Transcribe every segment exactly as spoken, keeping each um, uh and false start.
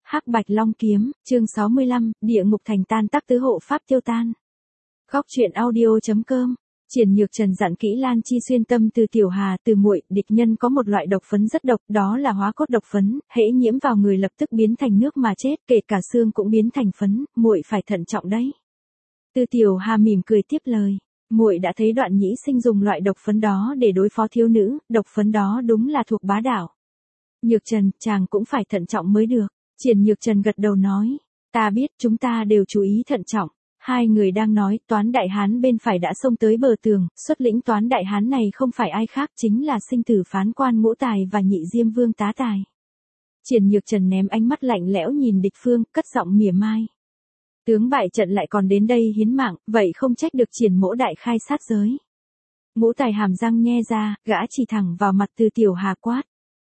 Hắc Bạch Long Kiếm, chương sáu mươi lăm, địa ngục thành tan tác tứ hộ pháp tiêu tan. Góc truyện audio chấm com. Triển Nhược Trần dặn kỹ Lan Chi xuyên tâm từ Tiểu Hà, từ muội, địch nhân có một loại độc phấn rất độc, đó là hóa cốt độc phấn, hễ nhiễm vào người lập tức biến thành nước mà chết, kể cả xương cũng biến thành phấn, muội phải thận trọng đấy. Từ Tiểu Hà mỉm cười tiếp lời, muội đã thấy Đoạn Nhĩ Sinh dùng loại độc phấn đó để đối phó thiếu nữ, độc phấn đó đúng là thuộc bá đạo. Nhược Trần, chàng cũng phải thận trọng mới được. Triển Nhược Trần gật đầu nói, ta biết, chúng ta đều chú ý thận trọng. Hai người đang nói, Toán Đại Hán bên phải đã xông tới bờ tường, xuất lĩnh Toán Đại Hán này không phải ai khác chính là sinh tử phán quan Ngũ Tài và Nhị Diêm Vương Tá Tài. Triển Nhược Trần ném ánh mắt lạnh lẽo nhìn địch phương, cất giọng mỉa mai. Tướng bại trận lại còn đến đây hiến mạng, vậy không trách được Triển mỗ đại khai sát giới. Ngũ Tài hàm răng nhe ra, gã chỉ thẳng vào mặt Từ Tiểu Hà quát.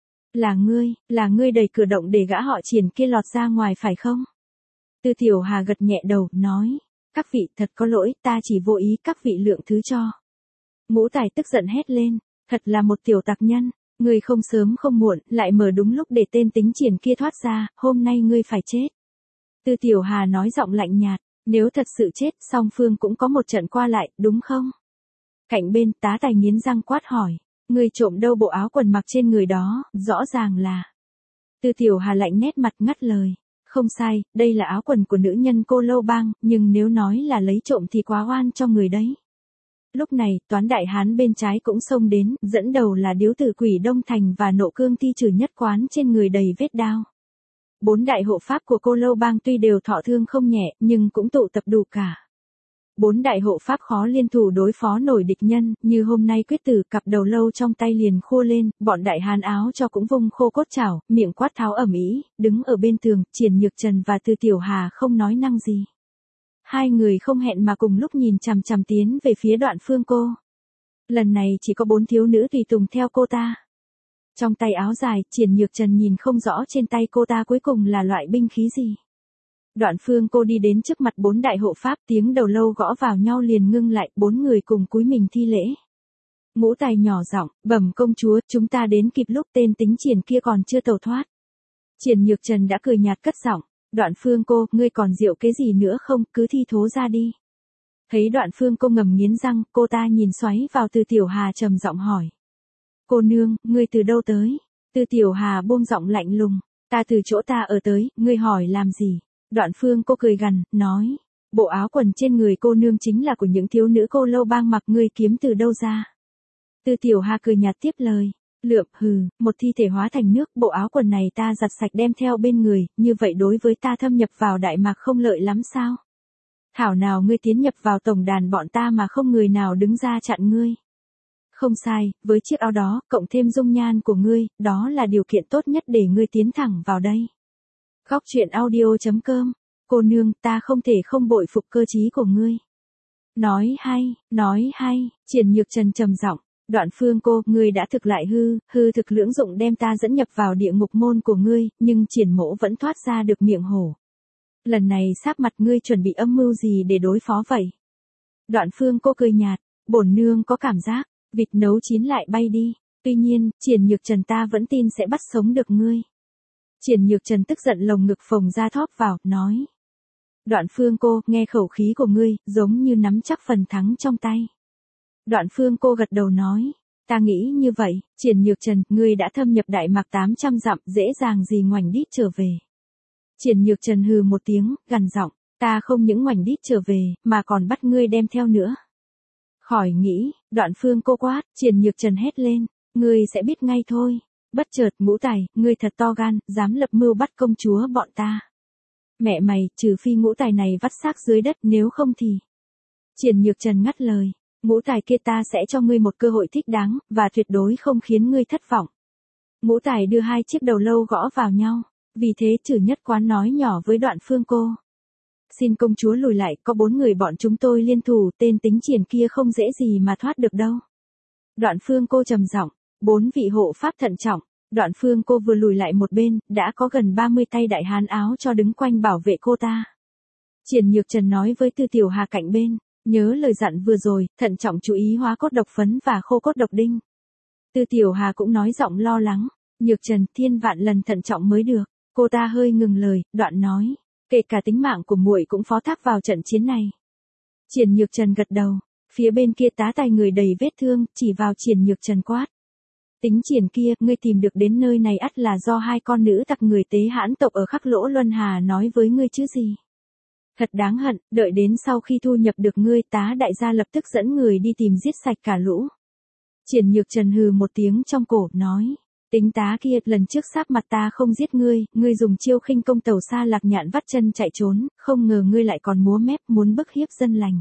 Là ngươi, là ngươi đẩy cửa động để gã họ Triển kia lọt ra ngoài phải không? Từ Tiểu Hà gật nhẹ đầu, nói, các vị thật có lỗi, ta chỉ vô ý, các vị lượng thứ cho. Ngũ Tài tức giận hét lên, thật là một tiểu tặc nhân, ngươi không sớm không muộn, lại mở đúng lúc để tên tính Triển kia thoát ra, hôm nay ngươi phải chết. Từ Tiểu Hà nói giọng lạnh nhạt, nếu thật sự chết, song phương cũng có một trận qua lại, đúng không? Cạnh bên, Tá Tài nghiến răng quát hỏi. Người trộm đâu bộ áo quần mặc trên người đó, rõ ràng là. Từ Tiểu Hà lạnh nét mặt ngắt lời. Không sai, đây là áo quần của nữ nhân Cô Lâu Bang, nhưng nếu nói là lấy trộm thì quá oan cho người đấy. Lúc này, Toán Đại Hán bên trái cũng xông đến, dẫn đầu là điếu tử Quỷ Đông Thành và Nộ Cương Ti Trừ Nhất Quán trên người đầy vết đao. Bốn đại hộ pháp của Cô Lâu Bang tuy đều thọ thương không nhẹ, nhưng cũng tụ tập đủ cả. Bốn đại hộ pháp khó liên thủ đối phó nổi địch nhân, như hôm nay quyết tử, cặp đầu lâu trong tay liền khô lên, bọn đại hán áo cho cũng vung khô cốt chảo, miệng quát tháo ầm ĩ, đứng ở bên tường, Triển Nhược Trần và Từ Tiểu Hà không nói năng gì. Hai người không hẹn mà cùng lúc nhìn chằm chằm tiến về phía Đoạn Phương Cô. Lần này chỉ có bốn thiếu nữ tùy tùng theo cô ta. Trong tay áo dài, Triển Nhược Trần nhìn không rõ trên tay cô ta cuối cùng là loại binh khí gì. Đoạn Phương Cô đi đến trước mặt bốn đại hộ pháp, tiếng đầu lâu gõ vào nhau liền ngưng lại, bốn người cùng cúi mình thi lễ. Ngũ Tài nhỏ giọng, bẩm công chúa, chúng ta đến kịp lúc tên tính Triển kia còn chưa tẩu thoát. Triển Nhược Trần đã cười nhạt cất giọng, Đoạn Phương Cô, ngươi còn rượu cái gì nữa không, cứ thi thố ra đi. Thấy Đoạn Phương Cô ngầm nghiến răng, cô ta nhìn xoáy vào Từ Tiểu Hà trầm giọng hỏi. Cô nương, ngươi từ đâu tới? Từ Tiểu Hà buông giọng lạnh lùng, ta từ chỗ ta ở tới, ngươi hỏi làm gì? Đoạn Phương Cô cười gằn, nói, bộ áo quần trên người cô nương chính là của những thiếu nữ Cô Lâu Bang mặc, ngươi kiếm từ đâu ra? Từ Tiểu Hà cười nhạt tiếp lời, lượm, hừ, một thi thể hóa thành nước, bộ áo quần này ta giặt sạch đem theo bên người, như vậy đối với ta thâm nhập vào Đại Mạc không lợi lắm sao? Thảo nào ngươi tiến nhập vào tổng đàn bọn ta mà không người nào đứng ra chặn ngươi. Không sai, với chiếc áo đó, cộng thêm dung nhan của ngươi, đó là điều kiện tốt nhất để ngươi tiến thẳng vào đây. Góc truyện audio chấm com. Cô nương, ta không thể không bội phục cơ trí của ngươi. Nói hay, nói hay, Triển Nhược Trần trầm giọng, Đoạn Phương Cô, ngươi đã thực lại hư, hư thực lưỡng dụng đem ta dẫn nhập vào địa ngục môn của ngươi, nhưng Triển mỗ vẫn thoát ra được miệng hổ. Lần này sáp mặt ngươi chuẩn bị âm mưu gì để đối phó vậy? Đoạn Phương Cô cười nhạt, bổn nương có cảm giác, vịt nấu chín lại bay đi, tuy nhiên, Triển Nhược Trần ta vẫn tin sẽ bắt sống được ngươi. Triển Nhược Trần tức giận lồng ngực phồng ra thóp vào, nói. Đoạn Phương Cô, nghe khẩu khí của ngươi, giống như nắm chắc phần thắng trong tay. Đoạn Phương Cô gật đầu nói, ta nghĩ như vậy, Triển Nhược Trần, ngươi đã thâm nhập Đại Mạc tám trăm dặm, dễ dàng gì ngoảnh đít trở về. Triển Nhược Trần hừ một tiếng, gằn giọng, ta không những ngoảnh đít trở về, mà còn bắt ngươi đem theo nữa. Khỏi nghĩ, Đoạn Phương Cô quát, Triển Nhược Trần hét lên, ngươi sẽ biết ngay thôi. Bất chợt, Ngũ Tài, ngươi thật to gan, dám lập mưu bắt công chúa bọn ta. Mẹ mày, trừ phi Ngũ Tài này vắt xác dưới đất, nếu không thì. Triển Nhược Trần ngắt lời, Ngũ Tài kia ta sẽ cho ngươi một cơ hội thích đáng, và tuyệt đối không khiến ngươi thất vọng. Ngũ Tài đưa hai chiếc đầu lâu gõ vào nhau, vì thế Trừ Nhất Quán nói nhỏ với Đoạn Phương Cô. Xin công chúa lùi lại, có bốn người bọn chúng tôi liên thủ, tên tính Triển kia không dễ gì mà thoát được đâu. Đoạn Phương Cô trầm giọng, bốn vị hộ pháp thận trọng. Đoạn Phương Cô vừa lùi lại một bên, đã có gần ba mươi tay đại hán áo cho đứng quanh bảo vệ cô ta. Triển Nhược Trần nói với Từ Tiểu Hà cạnh bên, nhớ lời dặn vừa rồi, thận trọng chú ý hóa cốt độc phấn và khô cốt độc đinh. Từ Tiểu Hà cũng nói giọng lo lắng, Nhược Trần, thiên vạn lần thận trọng mới được. Cô ta hơi ngừng lời, đoạn nói, kể cả tính mạng của muội cũng phó thác vào trận chiến này. Triển Nhược Trần gật đầu, phía bên kia tá tài người đầy vết thương, chỉ vào Triển Nhược Trần quát. Tính Triển kia, ngươi tìm được đến nơi này ắt là do hai con nữ tặc người Tế Hãn tộc ở Khắc Lỗ Luân Hà nói với ngươi chứ gì. Thật đáng hận, đợi đến sau khi thu nhập được ngươi, tá đại gia lập tức dẫn người đi tìm giết sạch cả lũ. Triển Nhược Trần hừ một tiếng trong cổ, nói. Tính tá kia, lần trước sáp mặt ta không giết ngươi, ngươi dùng chiêu khinh công tàu xa lạc nhạn vắt chân chạy trốn, không ngờ ngươi lại còn múa mép muốn bức hiếp dân lành.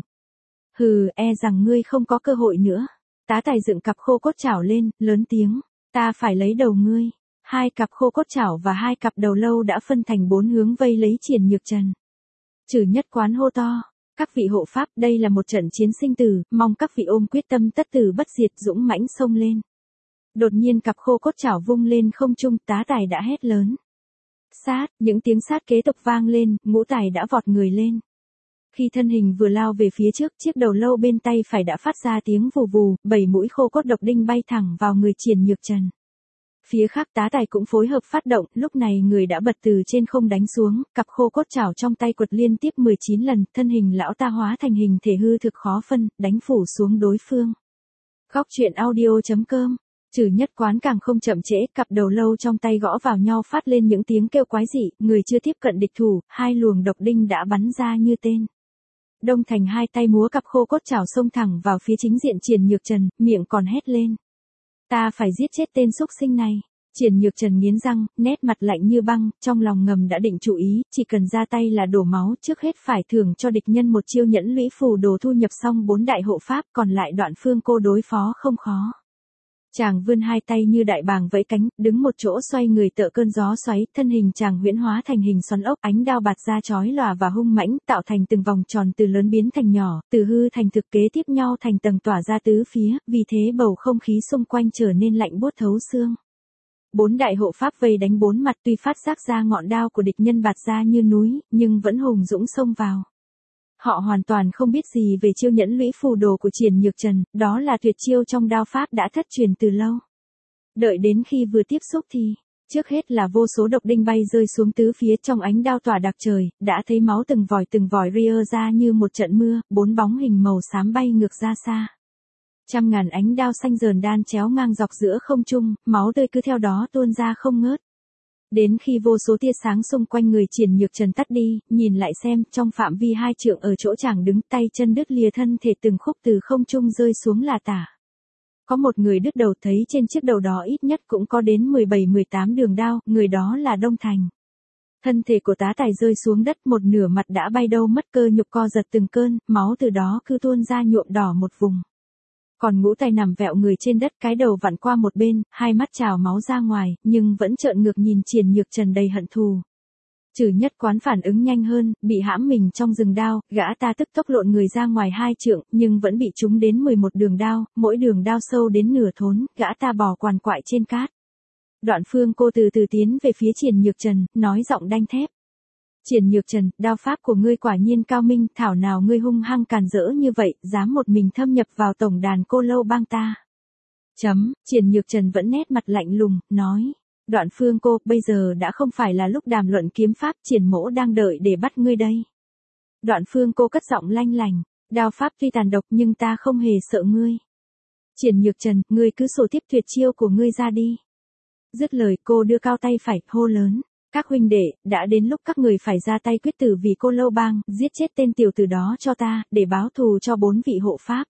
Hừ, e rằng ngươi không có cơ hội nữa. Tá tài dựng cặp khô cốt chảo lên, lớn tiếng, ta phải lấy đầu ngươi. Hai cặp khô cốt chảo và hai cặp đầu lâu đã phân thành bốn hướng vây lấy Triển Nhược Trần. Trừ Nhất Quán hô to, các vị hộ pháp, đây là một trận chiến sinh tử, mong các vị ôm quyết tâm tất tử bất diệt, dũng mãnh xông lên. Đột nhiên cặp khô cốt chảo vung lên không trung, tá tài đã hét lớn. Sát, những tiếng sát kế tục vang lên, ngũ tài đã vọt người lên. Khi thân hình vừa lao về phía trước, chiếc đầu lâu bên tay phải đã phát ra tiếng vù vù, bảy mũi khô cốt độc đinh bay thẳng vào người Triển Nhược Trần. Phía khác tá tài cũng phối hợp phát động, lúc này người đã bật từ trên không đánh xuống, cặp khô cốt chảo trong tay quật liên tiếp mười chín lần, thân hình lão ta hóa thành hình thể hư thực khó phân, đánh phủ xuống đối phương. Góc truyện audio chấm com. Trừ Nhất Quán càng không chậm trễ, cặp đầu lâu trong tay gõ vào nhau phát lên những tiếng kêu quái dị, người chưa tiếp cận địch thủ, hai luồng độc đinh đã bắn ra như tên. Đông Thành hai tay múa cặp khô cốt chảo xông thẳng vào phía chính diện Triển Nhược Trần, miệng còn hét lên. Ta phải giết chết tên xúc sinh này. Triển Nhược Trần nghiến răng, nét mặt lạnh như băng, trong lòng ngầm đã định chủ ý, chỉ cần ra tay là đổ máu, trước hết phải thưởng cho địch nhân một chiêu nhẫn lũy phù đồ thu nhập xong bốn đại hộ pháp, còn lại Đoạn Phương Cô đối phó không khó. Chàng vươn hai tay như đại bàng vẫy cánh, đứng một chỗ xoay người tựa cơn gió xoáy, thân hình chàng huyễn hóa thành hình xoắn ốc, ánh đao bạt ra chói lòa và hung mãnh, tạo thành từng vòng tròn từ lớn biến thành nhỏ, từ hư thành thực, kế tiếp nhau thành tầng tỏa ra tứ phía, vì thế bầu không khí xung quanh trở nên lạnh buốt thấu xương. Bốn đại hộ pháp vây đánh bốn mặt, tuy phát giác ra ngọn đao của địch nhân bạt ra như núi, nhưng vẫn hùng dũng xông vào. Họ hoàn toàn không biết gì về chiêu nhẫn lũy phù đồ của Triển Nhược Trần, đó là tuyệt chiêu trong đao pháp đã thất truyền từ lâu. Đợi đến khi vừa tiếp xúc thì, trước hết là vô số độc đinh bay rơi xuống tứ phía, trong ánh đao tỏa đặc trời, đã thấy máu từng vòi từng vòi ria ra như một trận mưa, bốn bóng hình màu xám bay ngược ra xa. Trăm ngàn ánh đao xanh dờn đan chéo ngang dọc giữa không trung, máu tươi cứ theo đó tuôn ra không ngớt. Đến khi vô số tia sáng xung quanh người Triển Nhược Trần tắt đi, nhìn lại xem, trong phạm vi hai trượng ở chỗ chàng đứng, tay chân đứt lìa, thân thể từng khúc từ không trung rơi xuống là tả. Có một người đứt đầu, thấy trên chiếc đầu đó ít nhất cũng có đến mười bảy mười tám đường đao, người đó là Đông Thành. Thân thể của tá tài rơi xuống đất, một nửa mặt đã bay đâu mất, cơ nhục co giật từng cơn, máu từ đó cứ tuôn ra nhuộm đỏ một vùng. Còn ngũ tài nằm vẹo người trên đất, cái đầu vặn qua một bên, hai mắt trào máu ra ngoài, nhưng vẫn trợn ngược nhìn Triển Nhược Trần đầy hận thù. Trừ Nhất Quán phản ứng nhanh hơn, bị hãm mình trong rừng đao, gã ta tức tốc lộn người ra ngoài hai trượng, nhưng vẫn bị trúng đến mười một đường đao, mỗi đường đao sâu đến nửa thốn, gã ta bò quằn quại trên cát. Đoạn Phương Cô từ từ tiến về phía Triển Nhược Trần, nói giọng đanh thép. Triển Nhược Trần, đao pháp của ngươi quả nhiên cao minh, thảo nào ngươi hung hăng càn rỡ như vậy, dám một mình thâm nhập vào tổng đàn Cô Lâu bang ta. Chấm, Triển Nhược Trần vẫn nét mặt lạnh lùng, nói. Đoạn Phương Cô, bây giờ đã không phải là lúc đàm luận kiếm pháp, Triển mỗ đang đợi để bắt ngươi đây. Đoạn Phương Cô cất giọng lanh lành, đao pháp tuy tàn độc nhưng ta không hề sợ ngươi. Triển Nhược Trần, ngươi cứ sổ tiếp tuyệt chiêu của ngươi ra đi. Dứt lời, cô đưa cao tay phải, hô lớn. Các huynh đệ, đã đến lúc các người phải ra tay quyết tử vì Cô Lâu bang, giết chết tên tiểu tử đó cho ta, để báo thù cho bốn vị hộ pháp.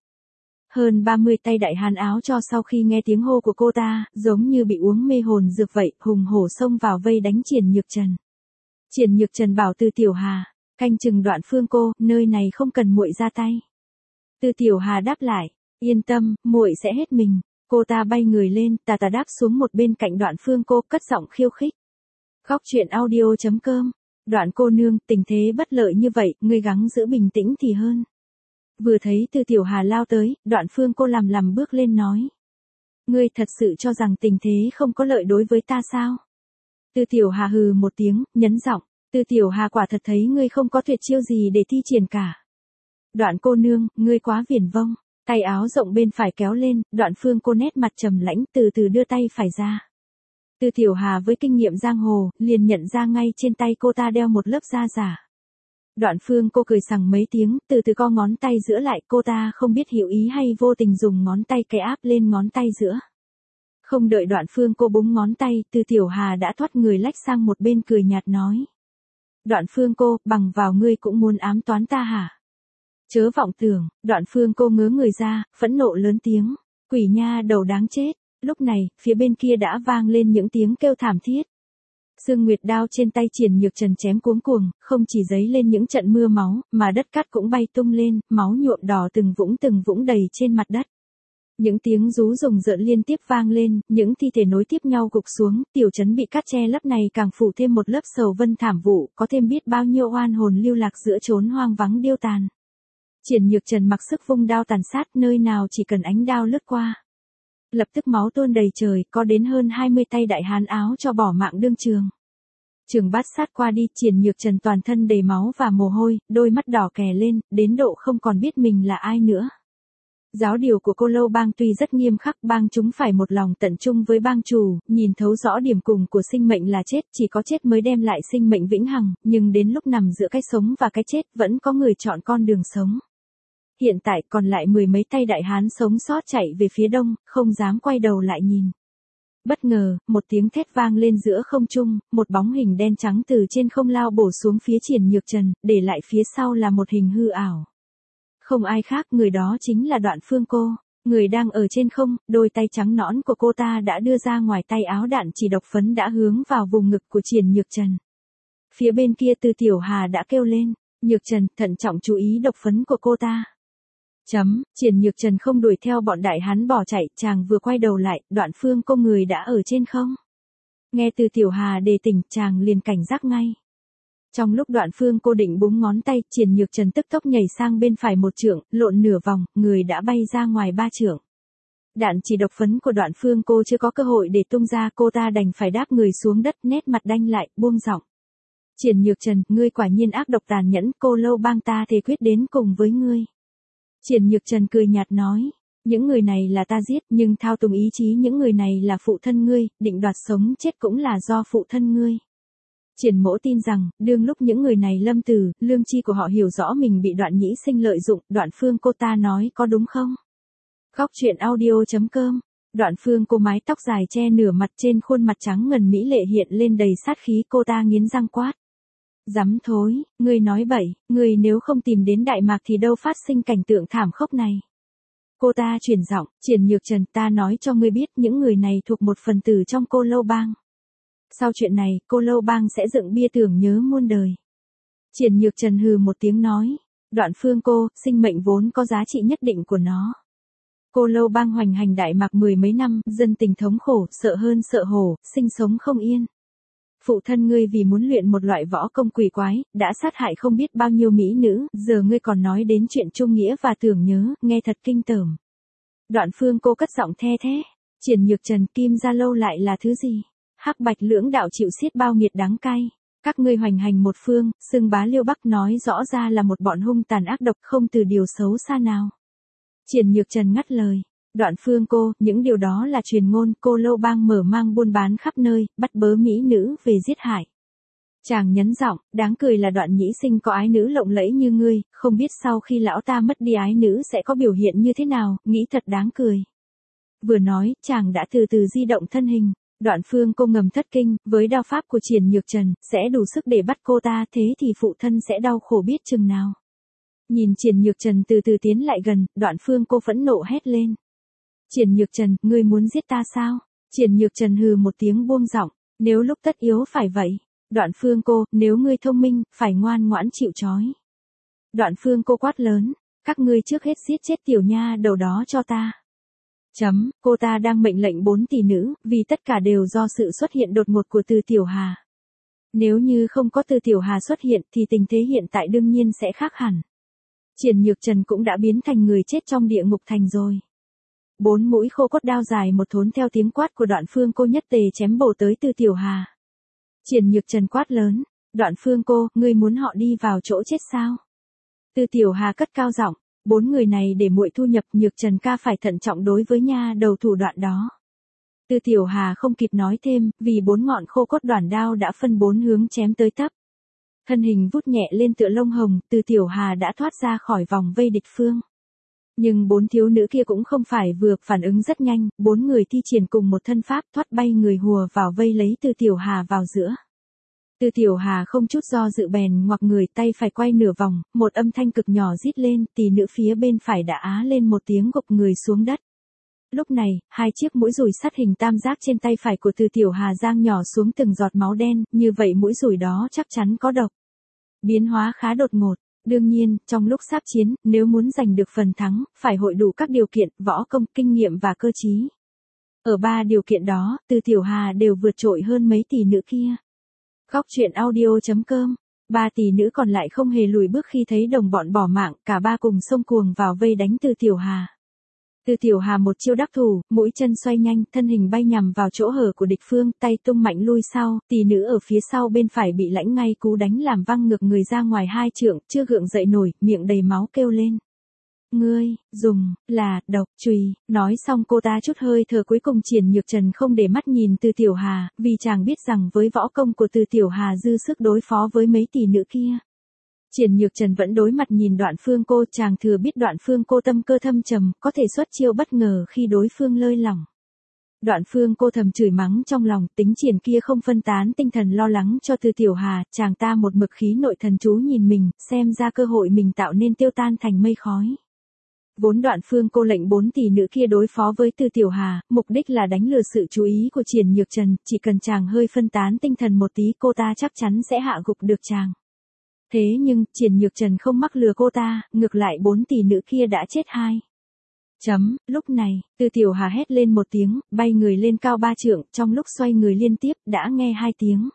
Hơn ba mươi tay đại hán áo cho sau khi nghe tiếng hô của cô ta, giống như bị uống mê hồn dược vậy, hùng hổ xông vào vây đánh Triển Nhược Trần. Triển Nhược Trần bảo Từ Tiểu Hà, canh chừng Đoạn Phương Cô, nơi này không cần muội ra tay. Từ Tiểu Hà đáp lại, yên tâm, muội sẽ hết mình. Cô ta bay người lên, tà tà đáp xuống một bên cạnh Đoạn Phương Cô, cất giọng khiêu khích. Góc truyện audio chấm com. Đoạn cô nương, tình thế bất lợi như vậy, ngươi gắng giữ bình tĩnh thì hơn. Vừa thấy Từ Tiểu Hà lao tới, Đoạn Phương Cô làm lầm bước lên nói. Ngươi thật sự cho rằng tình thế không có lợi đối với ta sao? Từ Tiểu Hà hừ một tiếng, nhấn giọng. Từ Tiểu Hà quả thật thấy ngươi không có tuyệt chiêu gì để thi triển cả. Đoạn cô nương, ngươi quá viển vông. Tay áo rộng bên phải kéo lên, Đoạn Phương Cô nét mặt trầm lãnh, từ từ đưa tay phải ra. Từ Tiểu Hà với kinh nghiệm giang hồ, liền nhận ra ngay trên tay cô ta đeo một lớp da giả. Đoạn Phương cô cười sằng mấy tiếng, từ từ co ngón tay giữa lại, cô ta không biết hiểu ý hay vô tình dùng ngón tay cái áp lên ngón tay giữa. Không đợi Đoạn Phương cô búng ngón tay, Từ Tiểu Hà đã thoát người lách sang một bên cười nhạt nói. Đoạn Phương cô, bằng vào ngươi cũng muốn ám toán ta hả? Chớ vọng tưởng, Đoạn Phương cô ngớ người ra, phẫn nộ lớn tiếng. Quỷ nha đầu đáng chết. Lúc này, phía bên kia đã vang lên những tiếng kêu thảm thiết. Sương Nguyệt đao trên tay Triển Nhược Trần chém cuống cuồng, không chỉ giấy lên những trận mưa máu, mà đất cát cũng bay tung lên, máu nhuộm đỏ từng vũng từng vũng đầy trên mặt đất. Những tiếng rú rùng rợn liên tiếp vang lên, những thi thể nối tiếp nhau gục xuống, tiểu trấn bị cát che lấp này càng phủ thêm một lớp sầu vân thảm vụ, có thêm biết bao nhiêu oan hồn lưu lạc giữa chốn hoang vắng điêu tàn. Triển Nhược Trần mặc sức vung đao tàn sát, nơi nào chỉ cần ánh đao lướt qua. Lập tức máu tuôn đầy trời, có đến hơn hai mươi tay đại hán áo cho bỏ mạng đương trường. Trường bát sát qua đi, Triển Nhược Trần toàn thân đầy máu và mồ hôi, đôi mắt đỏ kè lên, đến độ không còn biết mình là ai nữa. Giáo điều của Cô Lâu Bang tuy rất nghiêm khắc, bang chúng phải một lòng tận trung với bang chủ, nhìn thấu rõ điểm cùng của sinh mệnh là chết, chỉ có chết mới đem lại sinh mệnh vĩnh hằng, nhưng đến lúc nằm giữa cái sống và cái chết, vẫn có người chọn con đường sống. Hiện tại còn lại mười mấy tay đại hán sống sót chạy về phía đông, không dám quay đầu lại nhìn. Bất ngờ, một tiếng thét vang lên giữa không trung, một bóng hình đen trắng từ trên không lao bổ xuống phía Triển Nhược Trần, để lại phía sau là một hình hư ảo. Không ai khác, người đó chính là Đoạn Phương cô, người đang ở trên không, đôi tay trắng nõn của cô ta đã đưa ra ngoài, tay áo đạn chỉ độc phấn đã hướng vào vùng ngực của Triển Nhược Trần. Phía bên kia Từ Tiểu Hà đã kêu lên, Nhược Trần, thận trọng chú ý độc phấn của cô ta. Chấm, Triển Nhược Trần không đuổi theo bọn đại hán bỏ chạy, chàng vừa quay đầu lại, Đoạn Phương cô người đã ở trên không. Nghe Từ Tiểu Hà đề tỉnh, chàng liền cảnh giác ngay. Trong lúc Đoạn Phương cô định búng ngón tay, Triển Nhược Trần tức tốc nhảy sang bên phải một trượng, lộn nửa vòng, người đã bay ra ngoài ba trượng. Đạn chỉ độc phấn của Đoạn Phương cô chưa có cơ hội để tung ra, cô ta đành phải đáp người xuống đất, nét mặt đanh lại, buông giọng. Triển Nhược Trần, ngươi quả nhiên ác độc tàn nhẫn, Cô Lâu Bang ta thề quyết đến cùng với ngươi. Triển Nhược Trần cười nhạt nói, những người này là ta giết, nhưng thao túng ý chí những người này là phụ thân ngươi, định đoạt sống chết cũng là do phụ thân ngươi. Triển Mỗ tin rằng, đương lúc những người này lâm tử, lương chi của họ hiểu rõ mình bị Đoạn Nhĩ Sinh lợi dụng, Đoạn Phương cô ta nói có đúng không? Góc truyện audio chấm com. Đoạn Phương cô mái tóc dài che nửa mặt, trên khuôn mặt trắng ngần mỹ lệ hiện lên đầy sát khí, cô ta nghiến răng quát. Dám thối, ngươi nói bậy, ngươi nếu không tìm đến Đại Mạc thì đâu phát sinh cảnh tượng thảm khốc này. Cô ta chuyển giọng, Triển Nhược Trần, ta nói cho ngươi biết những người này thuộc một phần tử trong Cô Lâu Bang. Sau chuyện này, Cô Lâu Bang sẽ dựng bia tưởng nhớ muôn đời. Triển Nhược Trần hừ một tiếng nói, Đoạn Phương cô, sinh mệnh vốn có giá trị nhất định của nó. Cô Lâu Bang hoành hành Đại Mạc mười mấy năm, dân tình thống khổ, sợ hơn sợ hổ, sinh sống không yên. Phụ thân ngươi vì muốn luyện một loại võ công quỷ quái, đã sát hại không biết bao nhiêu mỹ nữ, giờ ngươi còn nói đến chuyện trung nghĩa và tưởng nhớ, nghe thật kinh tởm. Đoạn Phương cô cất giọng the thế, Triển Nhược Trần, Kim Gia Lâu lại là thứ gì? Hắc Bạch lưỡng đạo chịu xiết bao nghiệt đắng cay. Các ngươi hoành hành một phương, xưng bá Liêu Bắc, nói rõ ra là một bọn hung tàn ác độc, không từ điều xấu xa nào. Triển Nhược Trần ngắt lời. Đoạn Phương cô, những điều đó là truyền ngôn, Cô Lâu Bang mở mang buôn bán khắp nơi, bắt bớ mỹ nữ về giết hại. Chàng nhấn giọng, đáng cười là Đoạn Nhĩ Sinh có ái nữ lộng lẫy như ngươi, không biết sau khi lão ta mất đi ái nữ sẽ có biểu hiện như thế nào, nghĩ thật đáng cười. Vừa nói, chàng đã từ từ di động thân hình. Đoạn Phương cô ngầm thất kinh, với đao pháp của Triển Nhược Trần, sẽ đủ sức để bắt cô ta, thế thì phụ thân sẽ đau khổ biết chừng nào. Nhìn Triển Nhược Trần từ từ tiến lại gần, Đoạn Phương cô phẫn nộ hét lên. Triển Nhược Trần, ngươi muốn giết ta sao? Triển Nhược Trần hừ một tiếng buông giọng, nếu lúc tất yếu phải vậy. Đoạn Phương cô, nếu ngươi thông minh, phải ngoan ngoãn chịu trói. Đoạn Phương cô quát lớn, các ngươi trước hết giết chết tiểu nha đầu đó cho ta. Chấm, cô ta đang mệnh lệnh bốn tỷ nữ, vì tất cả đều do sự xuất hiện đột ngột của Từ Tiểu Hà. Nếu như không có Từ Tiểu Hà xuất hiện thì tình thế hiện tại đương nhiên sẽ khác hẳn. Triển Nhược Trần cũng đã biến thành người chết trong địa ngục thành rồi. Bốn mũi khô cốt đao dài một thốn theo tiếng quát của Đoạn Phương cô nhất tề chém bổ tới Từ Tiểu Hà. Triển Nhược Trần quát lớn, Đoạn Phương cô, ngươi muốn họ đi vào chỗ chết sao? Từ Tiểu Hà cất cao giọng, bốn người này để muội thu nhập, Nhược Trần ca phải thận trọng đối với nha đầu thủ đoạn đó. Từ Tiểu Hà không kịp nói thêm, vì bốn ngọn khô cốt đoản đao đã phân bốn hướng chém tới tấp. Thân hình vút nhẹ lên tựa lông hồng, Từ Tiểu Hà đã thoát ra khỏi vòng vây địch phương. Nhưng bốn thiếu nữ kia cũng không phải vừa, phản ứng rất nhanh, bốn người thi triển cùng một thân pháp thoát bay người hùa vào vây lấy Từ Tiểu Hà vào giữa. Từ Tiểu Hà không chút do dự bèn ngoặc người, tay phải quay nửa vòng, một âm thanh cực nhỏ rít lên, tỷ nữ phía bên phải đã á lên một tiếng gục người xuống đất. Lúc này, hai chiếc mũi dùi sắt hình tam giác trên tay phải của Từ Tiểu Hà giang nhỏ xuống từng giọt máu đen, như vậy mũi dùi đó chắc chắn có độc. Biến hóa khá đột ngột. Đương nhiên, trong lúc sáp chiến, nếu muốn giành được phần thắng, phải hội đủ các điều kiện, võ công, kinh nghiệm và cơ trí. Ở ba điều kiện đó, Từ Tiểu Hà đều vượt trội hơn mấy tỷ nữ kia. Góc truyện audio chấm com. Ba tỷ nữ còn lại không hề lùi bước khi thấy đồng bọn bỏ mạng, cả ba cùng xông cuồng vào vây đánh Từ Tiểu Hà. Từ Tiểu Hà một chiêu đắc thủ, mũi chân xoay nhanh, thân hình bay nhằm vào chỗ hở của địch phương, tay tung mạnh lui sau, tỷ nữ ở phía sau bên phải bị lãnh ngay cú đánh làm văng ngược người ra ngoài hai trượng, chưa gượng dậy nổi, miệng đầy máu kêu lên. Ngươi, dùng, là, độc, chùy, nói xong cô ta chút hơi thở cuối cùng. Triển Nhược Trần không để mắt nhìn Từ Tiểu Hà, vì chàng biết rằng với võ công của Từ Tiểu Hà dư sức đối phó với mấy tỷ nữ kia. Triển Nhược Trần vẫn đối mặt nhìn Đoạn Phương Cô, chàng thừa biết Đoạn Phương Cô tâm cơ thâm trầm, có thể xuất chiêu bất ngờ khi đối phương lơi lỏng. Đoạn Phương Cô thầm chửi mắng trong lòng, tính Triển kia không phân tán tinh thần lo lắng cho Từ Tiểu Hà, chàng ta một mực khí nội thần chú nhìn mình, xem ra cơ hội mình tạo nên tiêu tan thành mây khói. Vốn Đoạn Phương Cô lệnh bốn tỷ nữ kia đối phó với Từ Tiểu Hà, mục đích là đánh lừa sự chú ý của Triển Nhược Trần, chỉ cần chàng hơi phân tán tinh thần một tí cô ta chắc chắn sẽ hạ gục được chàng. Thế nhưng, Triển Nhược Trần không mắc lừa cô ta, ngược lại bốn tỷ nữ kia đã chết hai. Chấm, lúc này, Từ Tiểu Hà hét lên một tiếng, bay người lên cao ba trượng, trong lúc xoay người liên tiếp, đã nghe hai tiếng.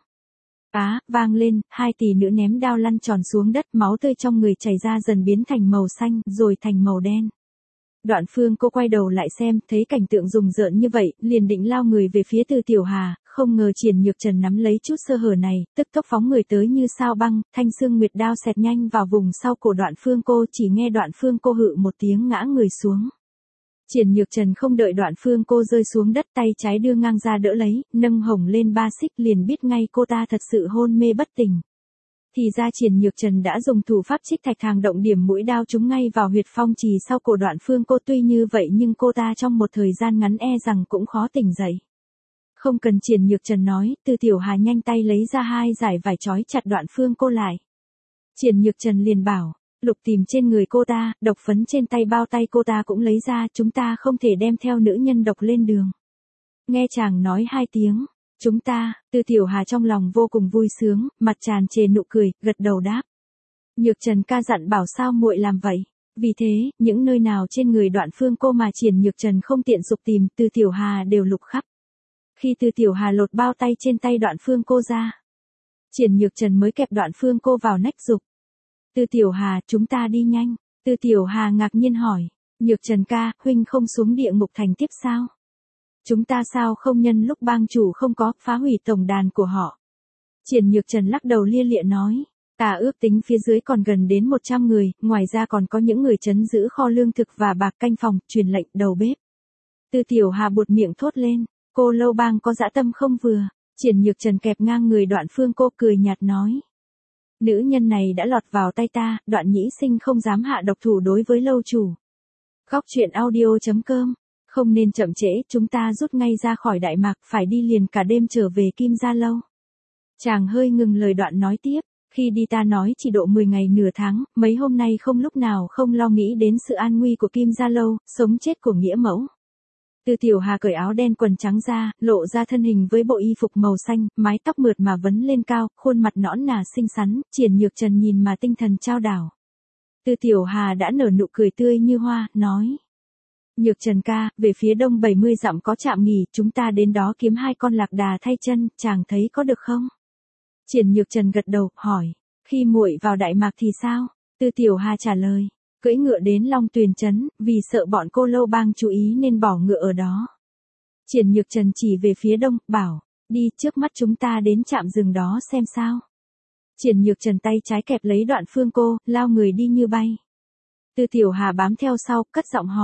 Á, vang lên, hai tỷ nữ ném đao lăn tròn xuống đất, máu tươi trong người chảy ra dần biến thành màu xanh, rồi thành màu đen. Đoạn Phương Cô quay đầu lại xem, thấy cảnh tượng rùng rợn như vậy, liền định lao người về phía Từ Tiểu Hà, không ngờ Triển Nhược Trần nắm lấy chút sơ hở này, tức tốc phóng người tới như sao băng, thanh xương nguyệt đao xẹt nhanh vào vùng sau cổ Đoạn Phương Cô, chỉ nghe Đoạn Phương Cô hự một tiếng ngã người xuống. Triển Nhược Trần không đợi Đoạn Phương Cô rơi xuống đất, tay trái đưa ngang ra đỡ lấy, nâng hồng lên ba xích, liền biết ngay cô ta thật sự hôn mê bất tỉnh. Thì ra Triển Nhược Trần đã dùng thủ pháp Trích Thạch Thàng động điểm mũi đao trúng ngay vào huyệt phong trì sau cổ Đoạn Phương Cô, tuy như vậy nhưng cô ta trong một thời gian ngắn e rằng cũng khó tỉnh dậy. Không cần Triển Nhược Trần nói, Từ Tiểu Hà nhanh tay lấy ra hai dải vải trói chặt Đoạn Phương Cô lại. Triển Nhược Trần liền bảo, lục tìm trên người cô ta, độc phấn trên tay bao tay cô ta cũng lấy ra, chúng ta không thể đem theo nữ nhân độc lên đường. Nghe chàng nói hai tiếng, chúng ta, Từ Tiểu Hà trong lòng vô cùng vui sướng, mặt tràn trề nụ cười, gật đầu đáp. Nhược Trần ca dặn bảo sao muội làm vậy. Vì thế, những nơi nào trên người Đoạn Phương Cô mà Triển Nhược Trần không tiện dục tìm, Từ Tiểu Hà đều lục khắp. Khi Từ Tiểu Hà lột bao tay trên tay Đoạn Phương Cô ra, Triển Nhược Trần mới kẹp Đoạn Phương Cô vào nách dục. Từ Tiểu Hà, chúng ta đi nhanh. Từ Tiểu Hà ngạc nhiên hỏi, Nhược Trần ca, huynh không xuống địa ngục thành tiếp sao? Chúng ta sao không nhân lúc bang chủ không có, phá hủy tổng đàn của họ? Triển Nhược Trần lắc đầu lia lịa nói, ta ước tính phía dưới còn gần đến một trăm người, ngoài ra còn có những người trấn giữ kho lương thực và bạc canh phòng, truyền lệnh đầu bếp. Từ Tiểu Hà buột miệng thốt lên, cô Lâu Bang có dã tâm không vừa. Triển Nhược Trần kẹp ngang người Đoạn Phương Cô cười nhạt nói, nữ nhân này đã lọt vào tay ta, Đoạn nhĩ sinh không dám hạ độc thủ đối với lâu chủ. Góc truyện audio chấm com. Không nên chậm trễ, chúng ta rút ngay ra khỏi Đại Mạc, phải đi liền cả đêm trở về Kim Gia Lâu. Chàng hơi ngừng lời Đoạn nói tiếp, khi đi ta nói chỉ độ mười ngày nửa tháng, mấy hôm nay không lúc nào không lo nghĩ đến sự an nguy của Kim Gia Lâu, sống chết của nghĩa mẫu. Từ Tiểu Hà cởi áo đen quần trắng ra, lộ ra thân hình với bộ y phục màu xanh, mái tóc mượt mà vấn lên cao, khuôn mặt nõn nà xinh xắn, Triển Nhược Trần nhìn mà tinh thần trao đảo. Từ Tiểu Hà đã nở nụ cười tươi như hoa, nói, Nhược Trần ca, về phía đông bảy mươi dặm có trạm nghỉ, chúng ta đến đó kiếm hai con lạc đà thay chân, chàng thấy có được không? Triển Nhược Trần gật đầu, hỏi, khi muội vào Đại Mạc thì sao? Từ Tiểu Hà trả lời, cưỡi ngựa đến Long Tuyền trấn, vì sợ bọn cô Lâu Bang chú ý nên bỏ ngựa ở đó. Triển Nhược Trần chỉ về phía đông, bảo, đi, trước mắt chúng ta đến trạm rừng đó xem sao. Triển Nhược Trần tay trái kẹp lấy Đoạn Phương Cô, lao người đi như bay. Từ Tiểu Hà bám theo sau, cất giọng hỏi,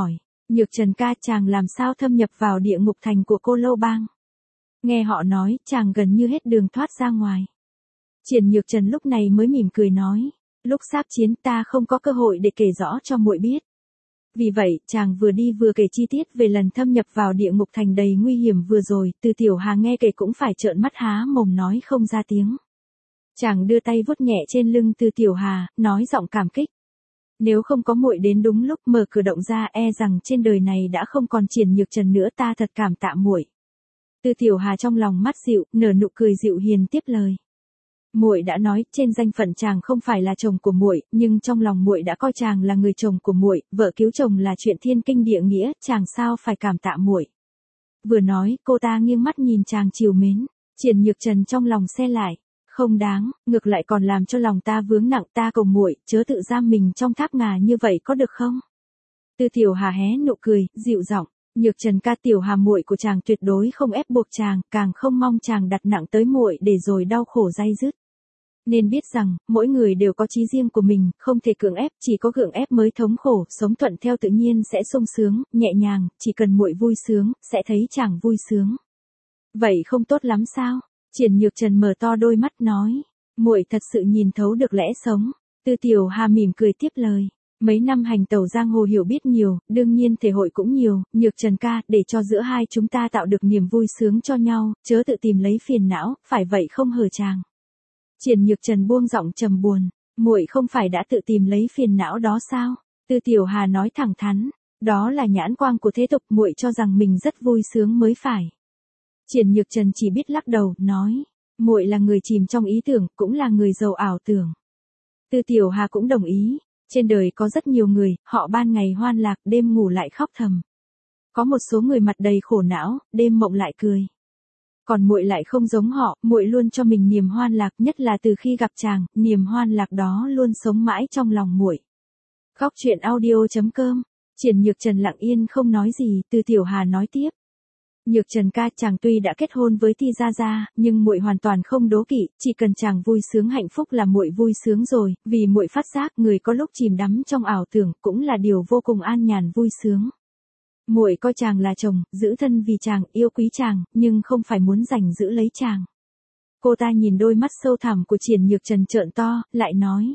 Nhược Trần ca, chàng làm sao thâm nhập vào địa ngục thành của Cô Lâu Bang? Nghe họ nói, chàng gần như hết đường thoát ra ngoài. Triển Nhược Trần lúc này mới mỉm cười nói, lúc sáp chiến ta không có cơ hội để kể rõ cho muội biết. Vì vậy, chàng vừa đi vừa kể chi tiết về lần thâm nhập vào địa ngục thành đầy nguy hiểm vừa rồi, Từ Tiểu Hà nghe kể cũng phải trợn mắt há mồm nói không ra tiếng. Chàng đưa tay vuốt nhẹ trên lưng Từ Tiểu Hà, nói giọng cảm kích. Nếu không có muội đến đúng lúc mở cửa động ra, e rằng trên đời này đã không còn Triển Nhược Trần nữa, ta thật cảm tạ muội. Từ Tiểu Hà trong lòng mắt dịu, nở nụ cười dịu hiền tiếp lời. Muội đã nói, trên danh phận chàng không phải là chồng của muội, nhưng trong lòng muội đã coi chàng là người chồng của muội, vợ cứu chồng là chuyện thiên kinh địa nghĩa, chàng sao phải cảm tạ muội. Vừa nói, cô ta nghiêng mắt nhìn chàng trìu mến. Triển Nhược Trần trong lòng se lại, không đáng, ngược lại còn làm cho lòng ta vướng nặng, ta cầu muội chớ tự giam mình trong tháp ngà như vậy có được không? Từ Tiểu Hà hé nụ cười, dịu giọng. Nhược Trần ca, Tiểu Hà muội của chàng tuyệt đối không ép buộc chàng, càng không mong chàng đặt nặng tới muội để rồi đau khổ day dứt. Nên biết rằng, mỗi người đều có chí riêng của mình, không thể cưỡng ép, chỉ có gượng ép mới thống khổ, sống thuận theo tự nhiên sẽ sung sướng, nhẹ nhàng, chỉ cần muội vui sướng, sẽ thấy chàng vui sướng. Vậy không tốt lắm sao? Triển Nhược Trần mở to đôi mắt nói, muội thật sự nhìn thấu được lẽ sống. Từ Tiểu Hà mỉm cười tiếp lời. Mấy năm hành tẩu giang hồ hiểu biết nhiều, đương nhiên thể hội cũng nhiều, Nhược Trần ca, để cho giữa hai chúng ta tạo được niềm vui sướng cho nhau, chớ tự tìm lấy phiền não, phải vậy không hờ chàng? Triển Nhược Trần buông giọng trầm buồn, muội không phải đã tự tìm lấy phiền não đó sao? Từ Tiểu Hà nói thẳng thắn, đó là nhãn quang của thế tục, muội cho rằng mình rất vui sướng mới phải. Triển Nhược Trần chỉ biết lắc đầu, nói, muội là người chìm trong ý tưởng, cũng là người giàu ảo tưởng. Từ Tiểu Hà cũng đồng ý. Trên đời có rất nhiều người, họ ban ngày hoan lạc, đêm ngủ lại khóc thầm. Có một số người mặt đầy khổ não, đêm mộng lại cười. Còn muội lại không giống họ, muội luôn cho mình niềm hoan lạc, nhất là từ khi gặp chàng, niềm hoan lạc đó luôn sống mãi trong lòng muội. Góc truyện audio chấm com. Triển Nhược Trần lặng yên không nói gì, Từ Tiểu Hà nói tiếp. Nhược Trần ca, chàng tuy đã kết hôn với Ti Gia Gia, nhưng muội hoàn toàn không đố kỵ, chỉ cần chàng vui sướng hạnh phúc là muội vui sướng rồi, vì muội phát giác người có lúc chìm đắm trong ảo tưởng cũng là điều vô cùng an nhàn vui sướng. Muội coi chàng là chồng, giữ thân vì chàng, yêu quý chàng, nhưng không phải muốn giành giữ lấy chàng. Cô ta nhìn đôi mắt sâu thẳm của Triển Nhược Trần trợn to, lại nói.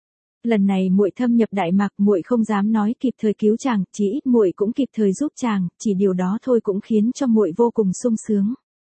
Lần này muội thâm nhập Đại Mạc, muội không dám nói kịp thời cứu chàng, chỉ ít muội cũng kịp thời giúp chàng, chỉ điều đó thôi cũng khiến cho muội vô cùng sung sướng.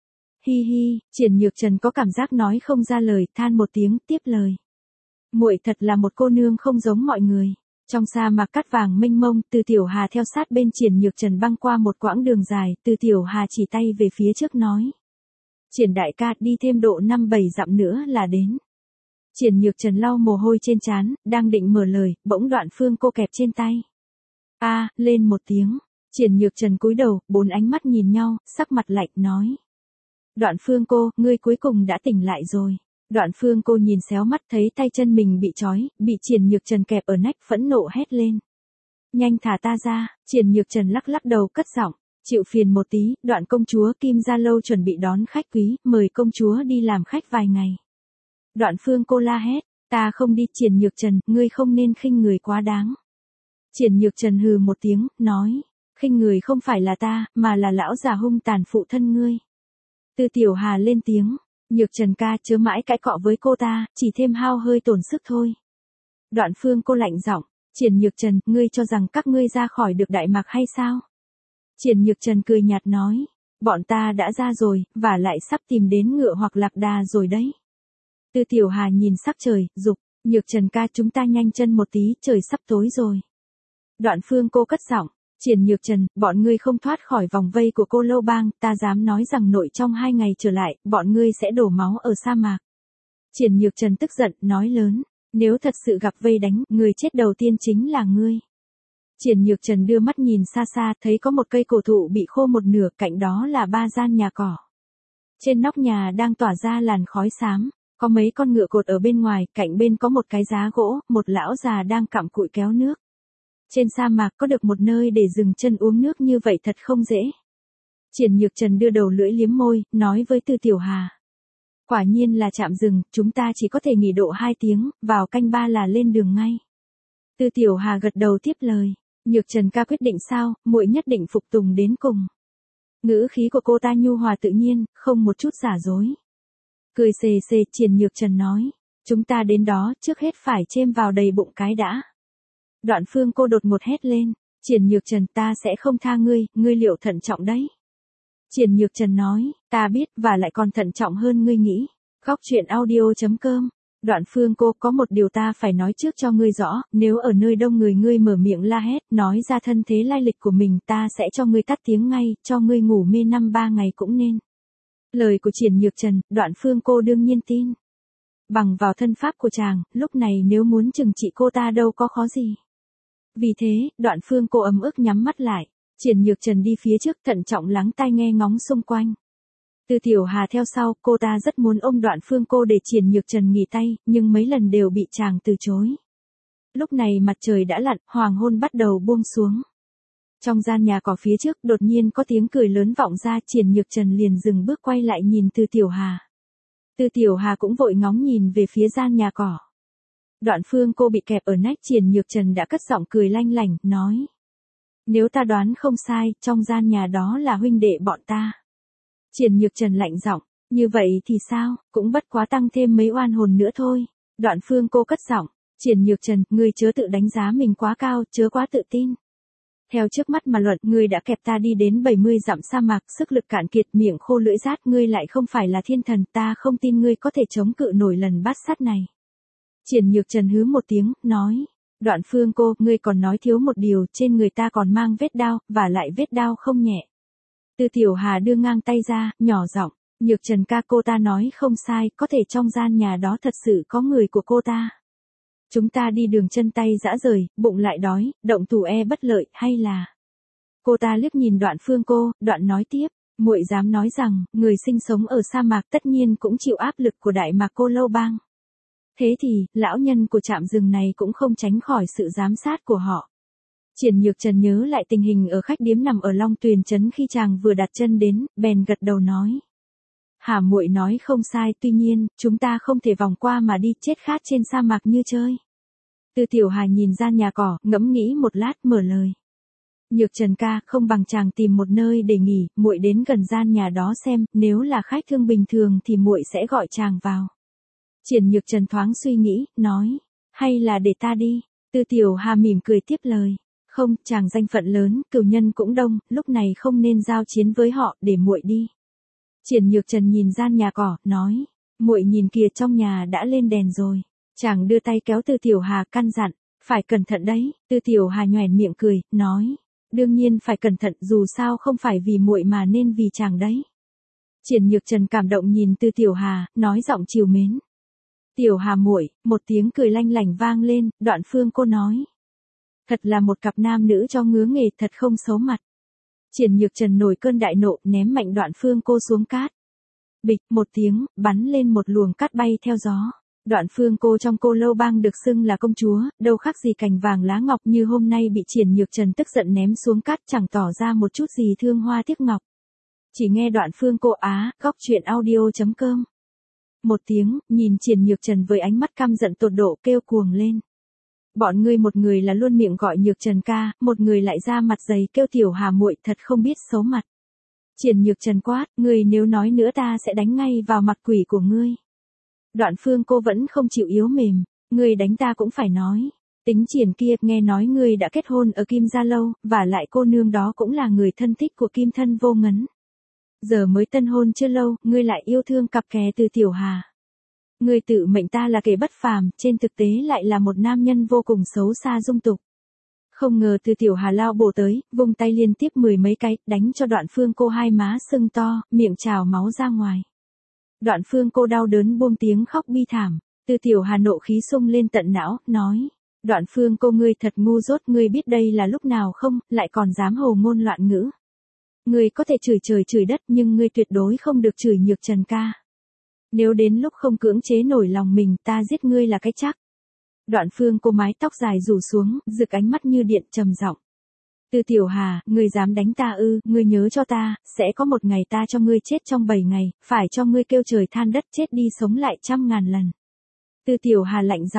Hi hi, Triển Nhược Trần có cảm giác nói không ra lời, than một tiếng, tiếp lời. Muội thật là một cô nương không giống mọi người. Trong sa mạc cát vàng mênh mông, Từ Tiểu Hà theo sát bên Triển Nhược Trần băng qua một quãng đường dài, Từ Tiểu Hà chỉ tay về phía trước nói. Triển đại ca, đi thêm độ năm bảy dặm nữa là đến. Triển Nhược Trần lau mồ hôi trên trán, đang định mở lời, bỗng Đoạn Phương Cô kẹp trên tay. A, à, lên một tiếng. Triển Nhược Trần cúi đầu, bốn ánh mắt nhìn nhau, sắc mặt lạnh nói. Đoạn Phương Cô, ngươi cuối cùng đã tỉnh lại rồi. Đoạn Phương Cô nhìn xéo mắt thấy tay chân mình bị trói, bị Triển Nhược Trần kẹp ở nách, phẫn nộ hét lên. Nhanh thả ta ra. Triển Nhược Trần lắc lắc đầu cất giọng. Chịu phiền một tí, Đoạn công chúa Kim Gia Lâu chuẩn bị đón khách quý, mời công chúa đi làm khách vài ngày. Đoạn Phương Cô la hét, ta không đi. Triển Nhược Trần, ngươi không nên khinh người quá đáng. Triển Nhược Trần hừ một tiếng, nói, khinh người không phải là ta, mà là lão già hung tàn phụ thân ngươi. Từ Tiểu Hà lên tiếng, Nhược Trần ca, chớ mãi cãi cọ với cô ta, chỉ thêm hao hơi tổn sức thôi. Đoạn Phương Cô lạnh giọng, Triển Nhược Trần, ngươi cho rằng các ngươi ra khỏi được Đại Mạc hay sao? Triển Nhược Trần cười nhạt nói, bọn ta đã ra rồi, và lại sắp tìm đến ngựa hoặc lạc đà rồi đấy. Từ Tiểu Hà nhìn sắc trời, dục, Nhược Trần ca, chúng ta nhanh chân một tí, trời sắp tối rồi. Đoạn Phương Cô cất giọng, Triển Nhược Trần, bọn ngươi không thoát khỏi vòng vây của Cô Lâu Bang, ta dám nói rằng nội trong hai ngày trở lại, bọn ngươi sẽ đổ máu ở sa mạc. Triển Nhược Trần tức giận, nói lớn, nếu thật sự gặp vây đánh, người chết đầu tiên chính là ngươi. Triển Nhược Trần đưa mắt nhìn xa xa, thấy có một cây cổ thụ bị khô một nửa, cạnh đó là ba gian nhà cỏ. Trên nóc nhà đang tỏa ra làn khói xám. Có mấy con ngựa cột ở bên ngoài, cạnh bên có một cái giá gỗ, một lão già đang cặm cụi kéo nước. Trên sa mạc có được một nơi để dừng chân uống nước như vậy thật không dễ. Triển Nhược Trần đưa đầu lưỡi liếm môi, nói với Từ Tiểu Hà. Quả nhiên là trạm dừng, chúng ta chỉ có thể nghỉ độ hai tiếng, vào canh ba là lên đường ngay. Từ Tiểu Hà gật đầu tiếp lời. Nhược Trần ca quyết định sao, muội nhất định phục tùng đến cùng. Ngữ khí của cô ta nhu hòa tự nhiên, không một chút giả dối. Cười xề xề, Triển Nhược Trần nói, chúng ta đến đó trước hết phải chêm vào đầy bụng cái đã. Đoạn Phương cô đột ngột hét lên, Triển Nhược Trần, ta sẽ không tha ngươi, ngươi liệu thận trọng đấy. Triển Nhược Trần nói, ta biết và lại còn thận trọng hơn ngươi nghĩ. Góc truyện audio chấm com. Đoạn Phương cô, có một điều ta phải nói trước cho ngươi rõ, nếu ở nơi đông người ngươi mở miệng la hét, nói ra thân thế lai lịch của mình, ta sẽ cho ngươi tắt tiếng ngay, cho ngươi ngủ mê năm ba ngày cũng nên. Lời của Triển Nhược Trần, Đoạn Phương cô đương nhiên tin. Bằng vào thân pháp của chàng, lúc này nếu muốn trừng trị cô ta đâu có khó gì. Vì thế, Đoạn Phương cô ấm ức nhắm mắt lại. Triển Nhược Trần đi phía trước thận trọng lắng tai nghe ngóng xung quanh. Từ Tiểu Hà theo sau, cô ta rất muốn ôm Đoạn Phương cô để Triển Nhược Trần nghỉ tay, nhưng mấy lần đều bị chàng từ chối. Lúc này mặt trời đã lặn, hoàng hôn bắt đầu buông xuống. Trong gian nhà cỏ phía trước, đột nhiên có tiếng cười lớn vọng ra, Triển Nhược Trần liền dừng bước quay lại nhìn Từ Tiểu Hà. Từ Tiểu Hà cũng vội ngóng nhìn về phía gian nhà cỏ. Đoạn Phương cô bị kẹp ở nách, Triển Nhược Trần đã cất giọng cười lanh lảnh, nói. Nếu ta đoán không sai, trong gian nhà đó là huynh đệ bọn ta. Triển Nhược Trần lạnh giọng, như vậy thì sao, cũng bất quá tăng thêm mấy oan hồn nữa thôi. Đoạn Phương cô cất giọng, Triển Nhược Trần, ngươi chớ tự đánh giá mình quá cao, chớ quá tự tin. Theo trước mắt mà luận, ngươi đã kẹp ta đi đến bảy mươi dặm sa mạc, sức lực cạn kiệt, miệng khô lưỡi rát, ngươi lại không phải là thiên thần, ta không tin ngươi có thể chống cự nổi lần bát sát này. Triển Nhược Trần hứ một tiếng, nói. Đoạn Phương cô, ngươi còn nói thiếu một điều, trên người ta còn mang vết đao, và lại vết đao không nhẹ. Từ Tiểu Hà đưa ngang tay ra, nhỏ giọng, Nhược Trần ca, cô ta nói không sai, có thể trong gian nhà đó thật sự có người của cô ta. Chúng ta đi đường chân tay dã rời, bụng lại đói, động thủ e bất lợi, hay là... Cô ta liếc nhìn Đoạn Phương cô, Đoạn nói tiếp, muội dám nói rằng, người sinh sống ở sa mạc tất nhiên cũng chịu áp lực của Đại Mạc Cô Lâu Bang. Thế thì, lão nhân của trạm rừng này cũng không tránh khỏi sự giám sát của họ. Triển Nhược Trần nhớ lại tình hình ở khách điếm nằm ở Long Tuyền Trấn khi chàng vừa đặt chân đến, bèn gật đầu nói. Hà muội nói không sai, tuy nhiên, chúng ta không thể vòng qua mà đi, chết khát trên sa mạc như chơi. Từ Tiểu Hà nhìn gian nhà cỏ, ngẫm nghĩ một lát, mở lời. Nhược Trần ca, không bằng chàng tìm một nơi để nghỉ, muội đến gần gian nhà đó xem, nếu là khách thương bình thường thì muội sẽ gọi chàng vào. Triển Nhược Trần thoáng suy nghĩ, nói, hay là để ta đi. Từ Tiểu Hà mỉm cười tiếp lời, không, chàng danh phận lớn, cửu nhân cũng đông, lúc này không nên giao chiến với họ, để muội đi. Triển Nhược Trần nhìn gian nhà cỏ, nói, muội nhìn kìa, trong nhà đã lên đèn rồi. Chàng đưa tay kéo Từ Tiểu Hà, căn dặn, phải cẩn thận đấy. Từ Tiểu Hà nhoẻn miệng cười, nói, đương nhiên phải cẩn thận, dù sao không phải vì muội mà nên vì chàng đấy. Triển Nhược Trần cảm động nhìn Từ Tiểu Hà, nói giọng trìu mến. Tiểu Hà muội, một tiếng cười lanh lảnh vang lên, Đoạn Phương cô nói. Thật là một cặp nam nữ cho ngứa nghề, thật không xấu mặt. Triển Nhược Trần nổi cơn đại nộ, ném mạnh Đoạn Phương cô xuống cát. Bịch, một tiếng, bắn lên một luồng cát bay theo gió. Đoạn Phương cô trong Cô Lâu Bang được xưng là công chúa, đâu khác gì cành vàng lá ngọc, như hôm nay bị Triển Nhược Trần tức giận ném xuống cát, chẳng tỏ ra một chút gì thương hoa tiếc ngọc. Chỉ nghe Đoạn Phương cô á, góc truyện audio chấm com. Một tiếng, nhìn Triển Nhược Trần với ánh mắt căm giận tột độ, kêu cuồng lên. Bọn ngươi một người là luôn miệng gọi Nhược Trần ca, một người lại ra mặt dày kêu Tiểu Hà muội, thật không biết xấu mặt. Triển Nhược Trần quát, ngươi nếu nói nữa ta sẽ đánh ngay vào mặt quỷ của ngươi. Đoạn Phương cô vẫn không chịu yếu mềm, ngươi đánh ta cũng phải nói. Tính Triển kia, nghe nói ngươi đã kết hôn ở Kim Gia Lâu, và lại cô nương đó cũng là người thân thích của Kim Thân Vô Ngấn. Giờ mới tân hôn chưa lâu, ngươi lại yêu thương cặp kè Từ Tiểu Hà. Ngươi tự mệnh ta là kẻ bất phàm, trên thực tế lại là một nam nhân vô cùng xấu xa dung tục. Không ngờ Từ Tiểu Hà lao bổ tới, vung tay liên tiếp mười mấy cái, đánh cho Đoạn Phương cô hai má sưng to, miệng trào máu ra ngoài. Đoạn Phương cô đau đớn buông tiếng khóc bi thảm. Từ Tiểu Hà nộ khí sung lên tận não, nói. Đoạn Phương cô, ngươi thật ngu dốt, ngươi biết đây là lúc nào không, lại còn dám hồ ngôn loạn ngữ. Ngươi có thể chửi trời chửi đất, nhưng ngươi tuyệt đối không được chửi Nhược Trần ca. Nếu đến lúc không cưỡng chế nổi lòng mình, ta giết ngươi là cái chắc. Đoạn Phương cô mái tóc dài rủ xuống, rực ánh mắt như điện, trầm giọng. Từ Tiểu Hà, ngươi dám đánh ta ư, ngươi nhớ cho ta, sẽ có một ngày ta cho ngươi chết trong bảy ngày, phải cho ngươi kêu trời than đất, chết đi sống lại trăm ngàn lần. Từ Tiểu Hà lạnh giọng,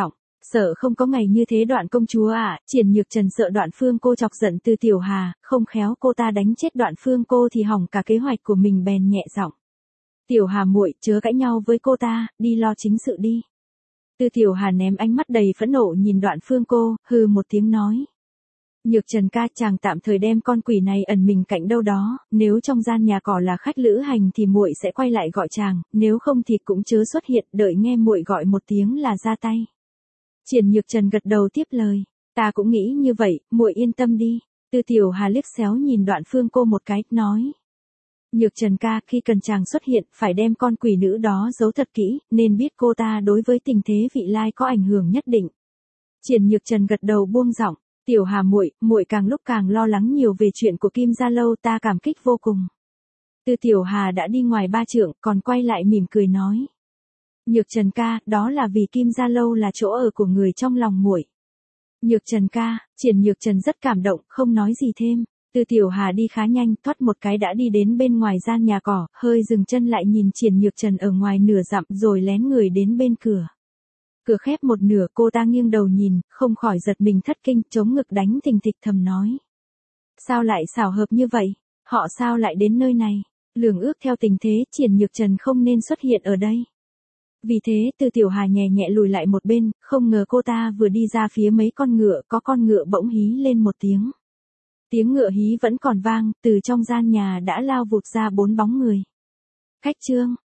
Sợ không có ngày như thế Đoạn công chúa ạ, Triển Nhược Trần sợ Đoạn Phương cô chọc giận Từ Tiểu Hà, không khéo cô ta đánh chết Đoạn Phương cô thì hỏng cả kế hoạch của mình, bèn nhẹ giọng. Tiểu Hà muội, chớ cãi nhau với cô ta, đi lo chính sự đi. Từ Tiểu Hà ném ánh mắt đầy phẫn nộ nhìn Đoạn Phương cô, hừ một tiếng nói. Nhược Trần ca, chàng tạm thời đem con quỷ này ẩn mình cạnh đâu đó, nếu trong gian nhà cỏ là khách lữ hành thì muội sẽ quay lại gọi chàng, nếu không thì cũng chớ xuất hiện, đợi nghe muội gọi một tiếng là ra tay. Triển Nhược Trần gật đầu tiếp lời, ta cũng nghĩ như vậy, muội yên tâm đi. Từ Tiểu Hà liếc xéo nhìn Đoạn Phương cô một cái, nói. Nhược Trần ca, khi cần chàng xuất hiện, phải đem con quỷ nữ đó giấu thật kỹ, nên biết cô ta đối với tình thế vị lai có ảnh hưởng nhất định. Triển Nhược Trần gật đầu buông giọng, Tiểu Hà muội, muội càng lúc càng lo lắng nhiều về chuyện của Kim Gia Lâu, ta cảm kích vô cùng. Từ Tiểu Hà đã đi ngoài ba trượng, còn quay lại mỉm cười nói. Nhược Trần ca, đó là vì Kim Gia Lâu là chỗ ở của người trong lòng muội. Nhược Trần ca, Triển Nhược Trần rất cảm động, không nói gì thêm. Từ Tiểu Hà đi khá nhanh, thoát một cái đã đi đến bên ngoài gian nhà cỏ, hơi dừng chân lại nhìn Triển Nhược Trần ở ngoài nửa dặm rồi lén người đến bên cửa. Cửa khép một nửa, cô ta nghiêng đầu nhìn, không khỏi giật mình thất kinh, chống ngực đánh thình thịch thầm nói. Sao lại xảo hợp như vậy? Họ sao lại đến nơi này? Lường ước theo tình thế, Triển Nhược Trần không nên xuất hiện ở đây. Vì thế, Từ Tiểu Hà nhẹ nhẹ lùi lại một bên, không ngờ cô ta vừa đi ra phía mấy con ngựa, có con ngựa bỗng hí lên một tiếng. Tiếng ngựa hí vẫn còn vang, từ trong gian nhà đã lao vụt ra bốn bóng người. Khách trương,